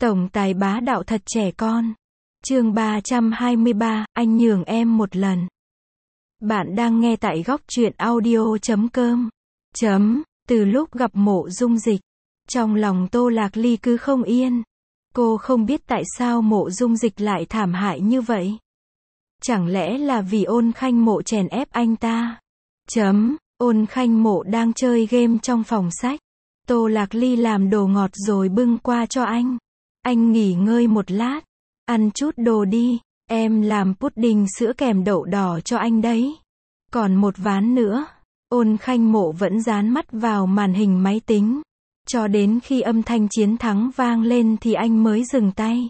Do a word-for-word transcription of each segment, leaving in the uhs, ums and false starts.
Tổng tài bá đạo thật trẻ con. Chương ba trăm hai mươi ba, anh nhường em một lần. Bạn đang nghe tại góc truyện audio chấm com. Chấm, từ lúc gặp Mộ Dung Dịch, trong lòng Tô Lạc Ly cứ không yên. Cô không biết tại sao Mộ Dung Dịch lại thảm hại như vậy. Chẳng lẽ là vì Ôn Khanh Mộ chèn ép anh ta? Chấm, Ôn Khanh Mộ đang chơi game trong phòng sách. Tô Lạc Ly làm đồ ngọt rồi bưng qua cho anh. Anh nghỉ ngơi một lát, ăn chút đồ đi, em làm pudding sữa kèm đậu đỏ cho anh đấy. Còn một ván nữa. Ôn Khanh Mộ vẫn dán mắt vào màn hình máy tính. Cho đến khi âm thanh chiến thắng vang lên thì anh mới dừng tay.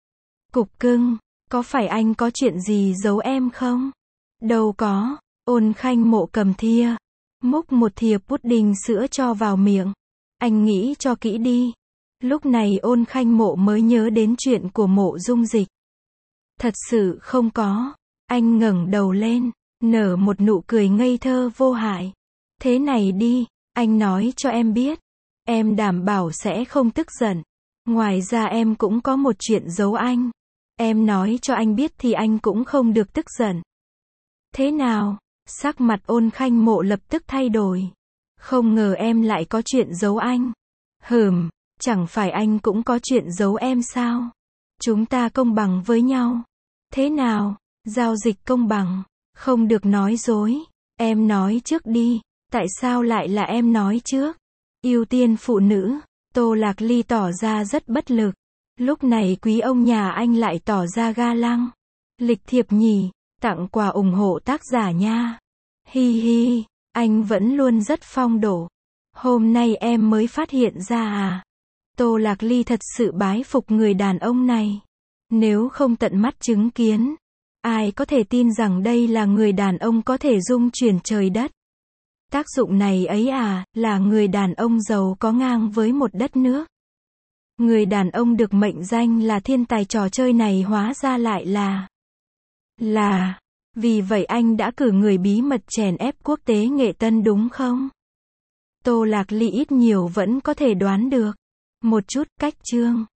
Cục cưng, có phải anh có chuyện gì giấu em không? Đâu có. Ôn Khanh Mộ cầm thìa, múc một thìa pudding sữa cho vào miệng. Anh nghĩ cho kỹ đi. Lúc này Ôn Khanh Mộ mới nhớ đến chuyện của Mộ Dung Dịch. Thật sự không có. Anh ngẩng đầu lên, nở một nụ cười ngây thơ vô hại. Thế này đi, anh nói cho em biết. Em đảm bảo sẽ không tức giận. Ngoài ra em cũng có một chuyện giấu anh. Em nói cho anh biết thì anh cũng không được tức giận. Thế nào? Sắc mặt Ôn Khanh Mộ lập tức thay đổi. Không ngờ em lại có chuyện giấu anh. Hừm, chẳng phải anh cũng có chuyện giấu em sao? Chúng ta công bằng với nhau. Thế nào? Giao dịch công bằng. Không được nói dối. Em nói trước đi. Tại sao lại là em nói trước? Ưu tiên phụ nữ. Tô Lạc Ly tỏ ra rất bất lực. Lúc này quý ông nhà anh lại tỏ ra ga lăng. Lịch thiệp nhỉ, tặng quà ủng hộ tác giả nha. Hi hi, anh vẫn luôn rất phong độ. Hôm nay em mới phát hiện ra à? Tô Lạc Ly thật sự bái phục người đàn ông này. Nếu không tận mắt chứng kiến, ai có thể tin rằng đây là người đàn ông có thể dung chuyển trời đất. Tác dụng này ấy à, là người đàn ông giàu có ngang với một đất nước. Người đàn ông được mệnh danh là thiên tài trò chơi này hóa ra lại là... Là... Vì vậy anh đã cử người bí mật chèn ép quốc tế nghệ tân đúng không? Tô Lạc Ly ít nhiều vẫn có thể đoán được. Một chút, cách chương.